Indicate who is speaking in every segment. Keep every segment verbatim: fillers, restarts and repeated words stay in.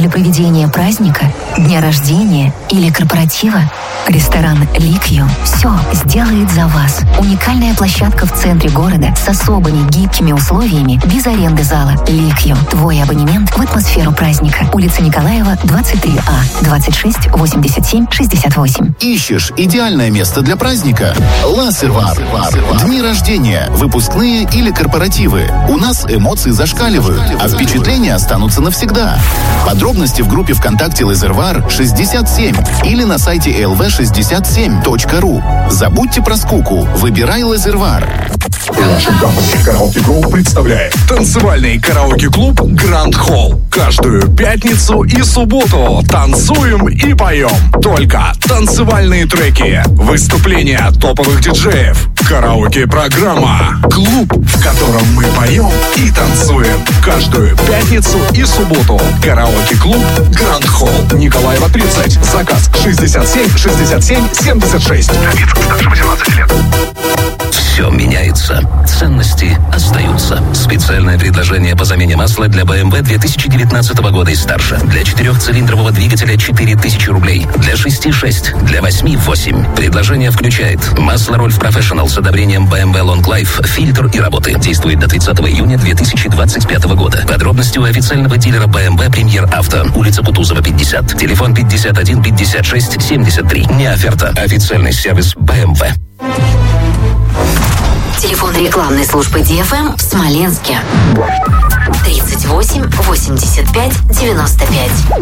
Speaker 1: для проведения праздника, дня рождения или корпоратива? Ресторан «Ликью» все сделает за вас. Уникальная площадка в центре города с особыми гибкими условиями, без аренды зала. «Ликью» – твой абонемент в атмосферу праздника. Улица Николаева, двадцать три А, двадцать шесть восемьдесят семь шестьдесят восемь.
Speaker 2: Ищешь идеальное место для праздника? Лазервар. Дни рождения, выпускные или корпоративы. У нас эмоции зашкаливают, а впечатления останутся навсегда. Подробности в группе ВКонтакте Лазервар шестьдесят семь или на сайте эл ви шестьдесят семь точка ру. Забудьте про скуку. Выбирай Лазервар.
Speaker 3: Караоке Клуб представляет танцевальный караоке-клуб Гранд Холл. Каждую пятницу и субботу танцуем и поем. Только танцевальные треки, выступления топовых диджеев, караоке-программа, клуб, в котором мы поем и танцуем. Каждую пятницу и субботу. Караоке-клуб Гранд Холл. Николаева, тридцать. Заказ шестьдесят семь шестьдесят семь семьдесят шесть. Лиц старше восемнадцати лет.
Speaker 4: Все меняется. Ценности остаются. Специальное предложение по замене масла для бэ эм вэ две тысячи девятнадцатого года и старше. Для четырехцилиндрового двигателя четыре тысячи рублей. Для шести шесть. Для восьми восемь. Предложение включает масло Rolf Professional с одобрением бэ эм вэ Long Life, фильтр и работы. Действует до тридцатого июня две тысячи двадцать пятого года. Подробности у официального дилера бэ эм вэ Премьер Авто. Улица Кутузова, пятьдесят. Телефон пятьдесят один пятьдесят шесть семьдесят три. Не оферта. Официальный сервис бэ эм вэ.
Speaker 5: Телефон рекламной службы ди эф эм в Смоленске. тридцать восемь восемьдесят пять девяносто пять.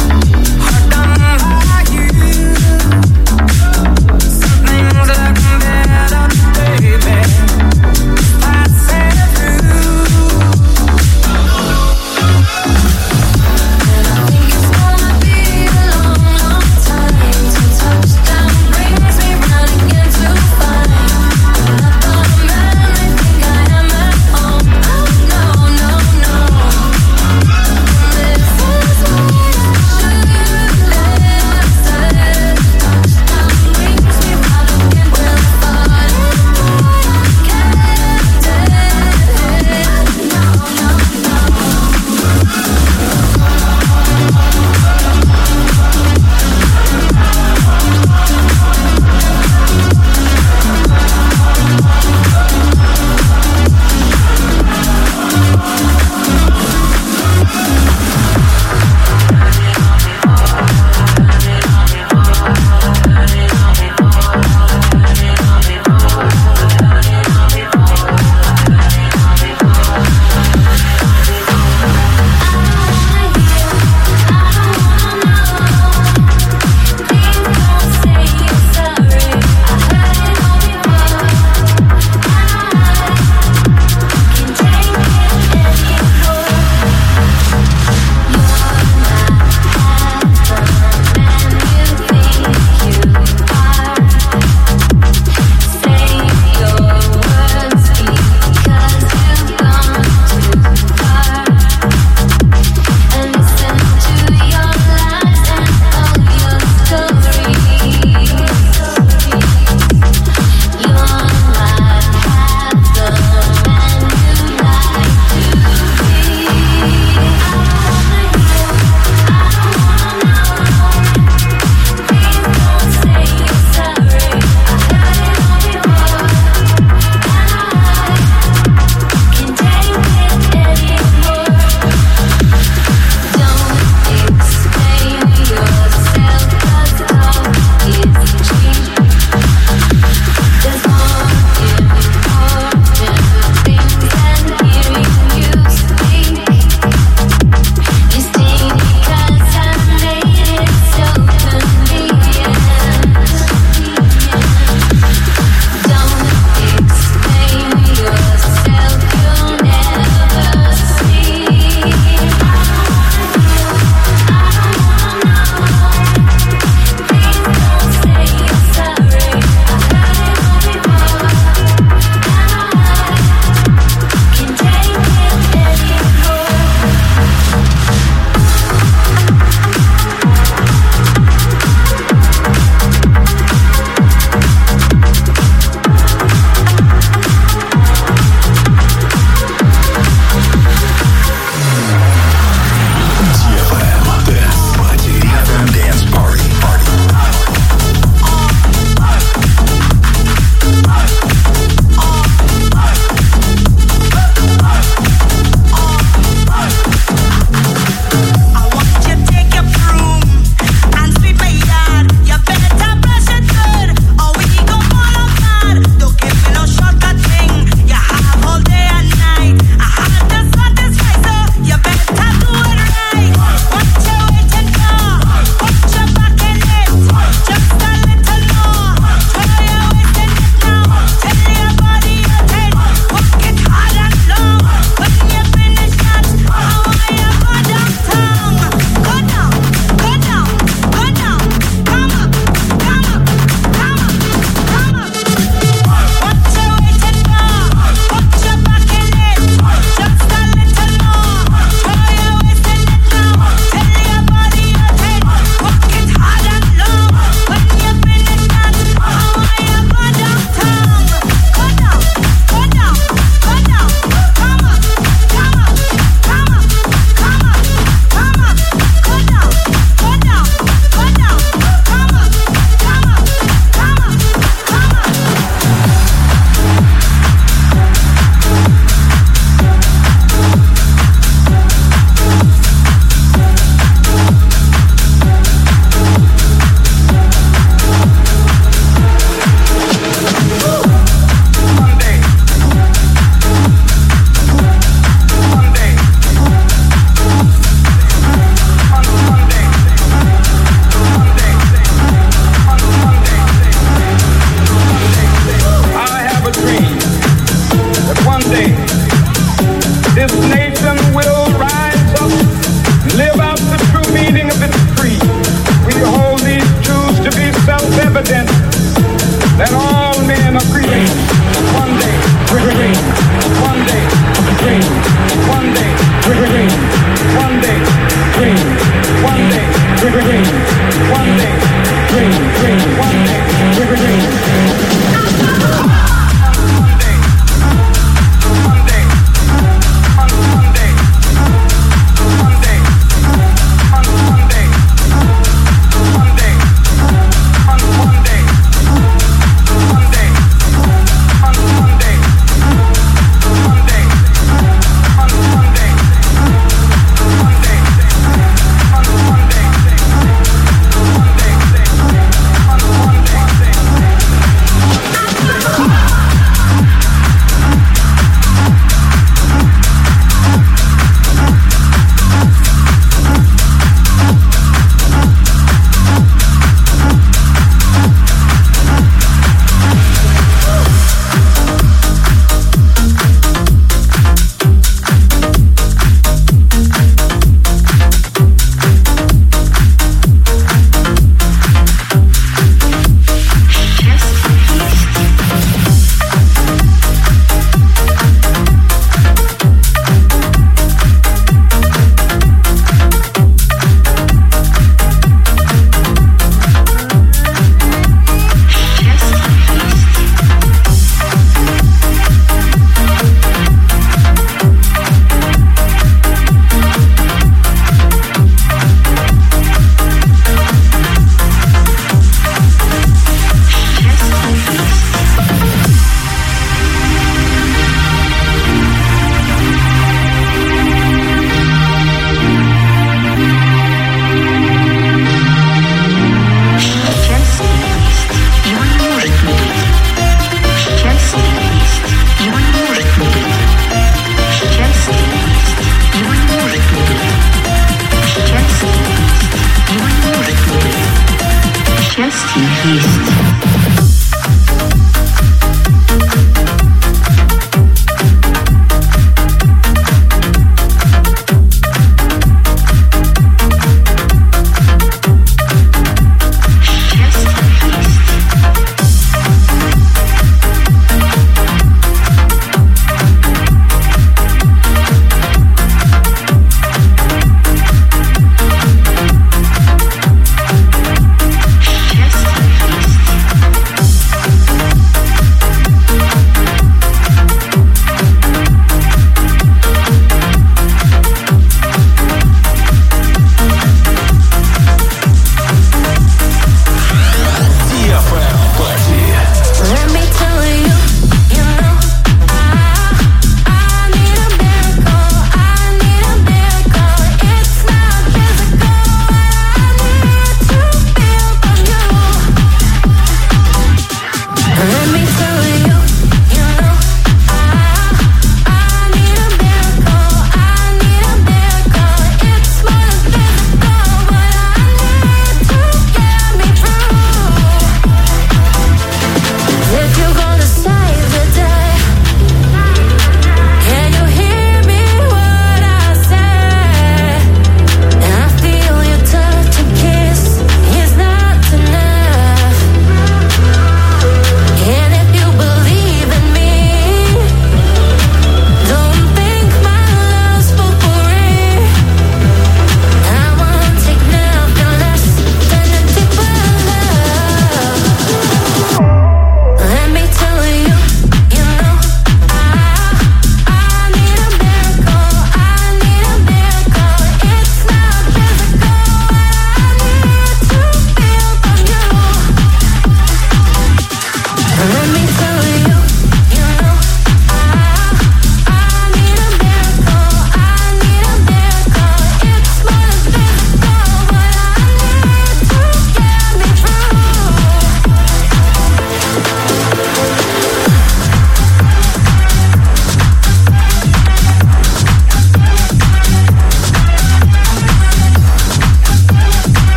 Speaker 6: Something that can be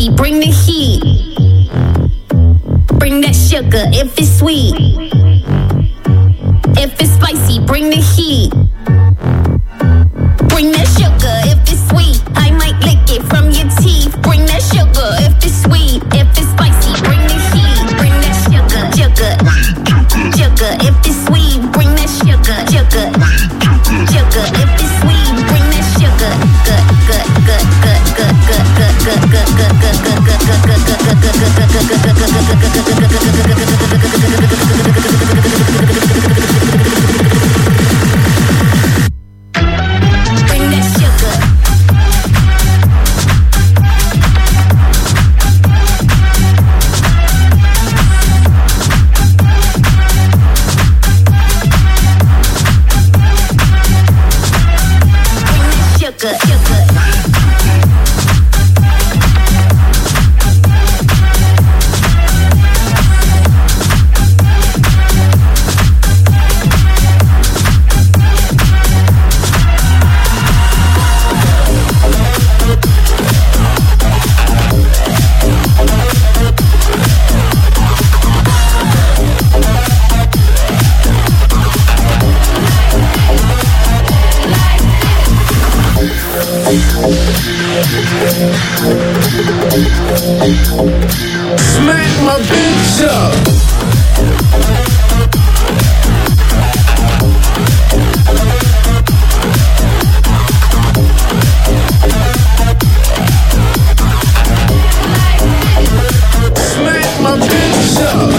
Speaker 6: spicy, bring the heat. Bring that sugar if it's sweet. If it's spicy, bring the heat. Bring that sugar if it's sweet. I might lick it from your teeth. Bring that sugar if it's sweet. If it's spicy, bring the heat. Bring that sugar, sugar, sugar. If it's sweet, bring that sugar, sugar, sugar. If it's sweet, bring that sugar. Good, good, good, good, good, good, good, good, good, good, good, good, bring that sugar. Sugar, sugar.
Speaker 7: Smack my bitch up. Smack my bitch up.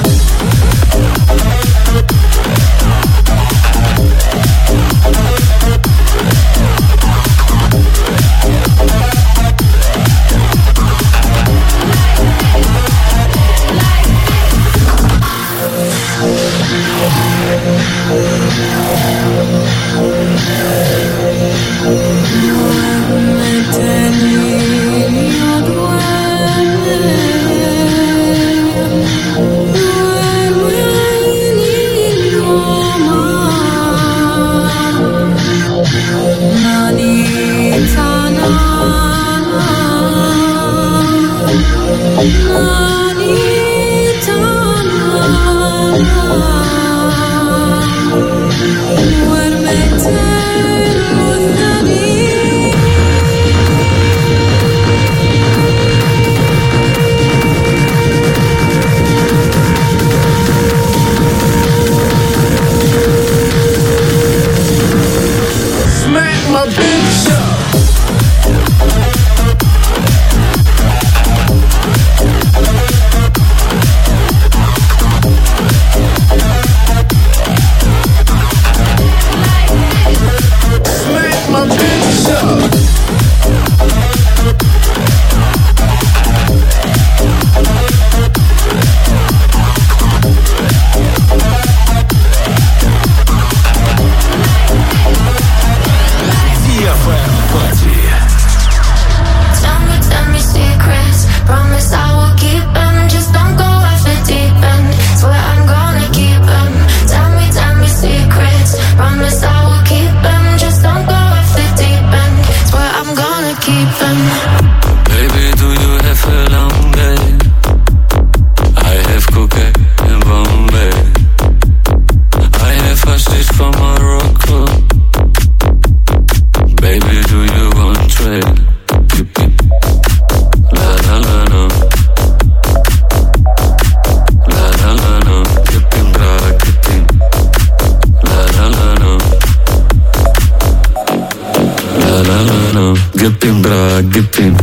Speaker 8: Gittin bırak gittin.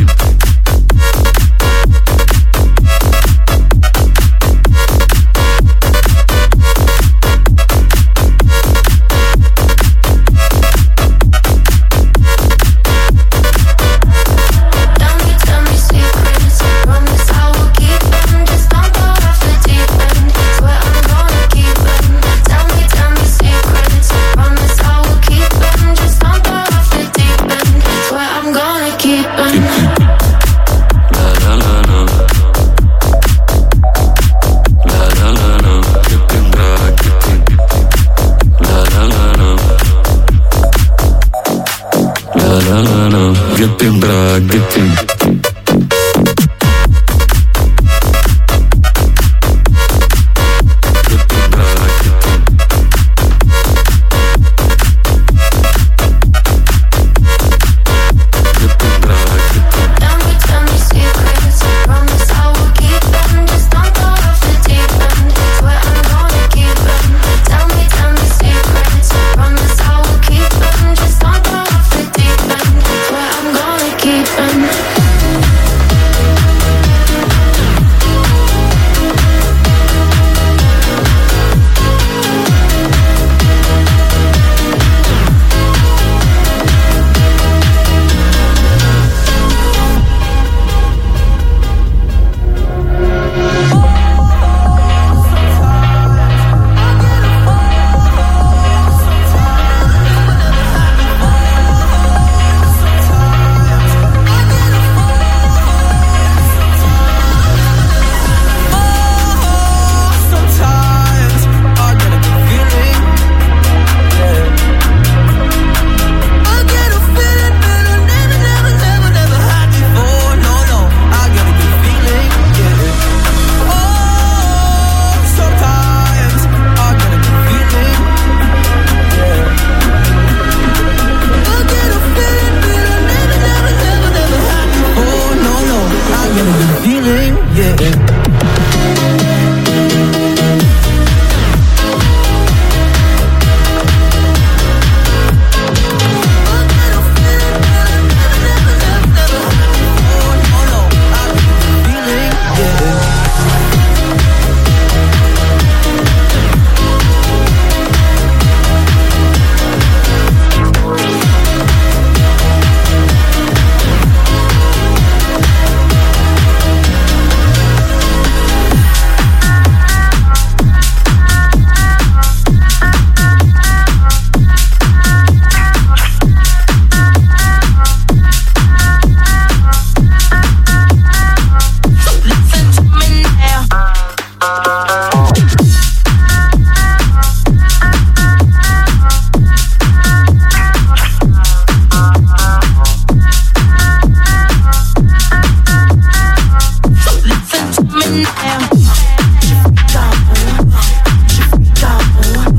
Speaker 6: Keep
Speaker 9: get a good feeling, yeah.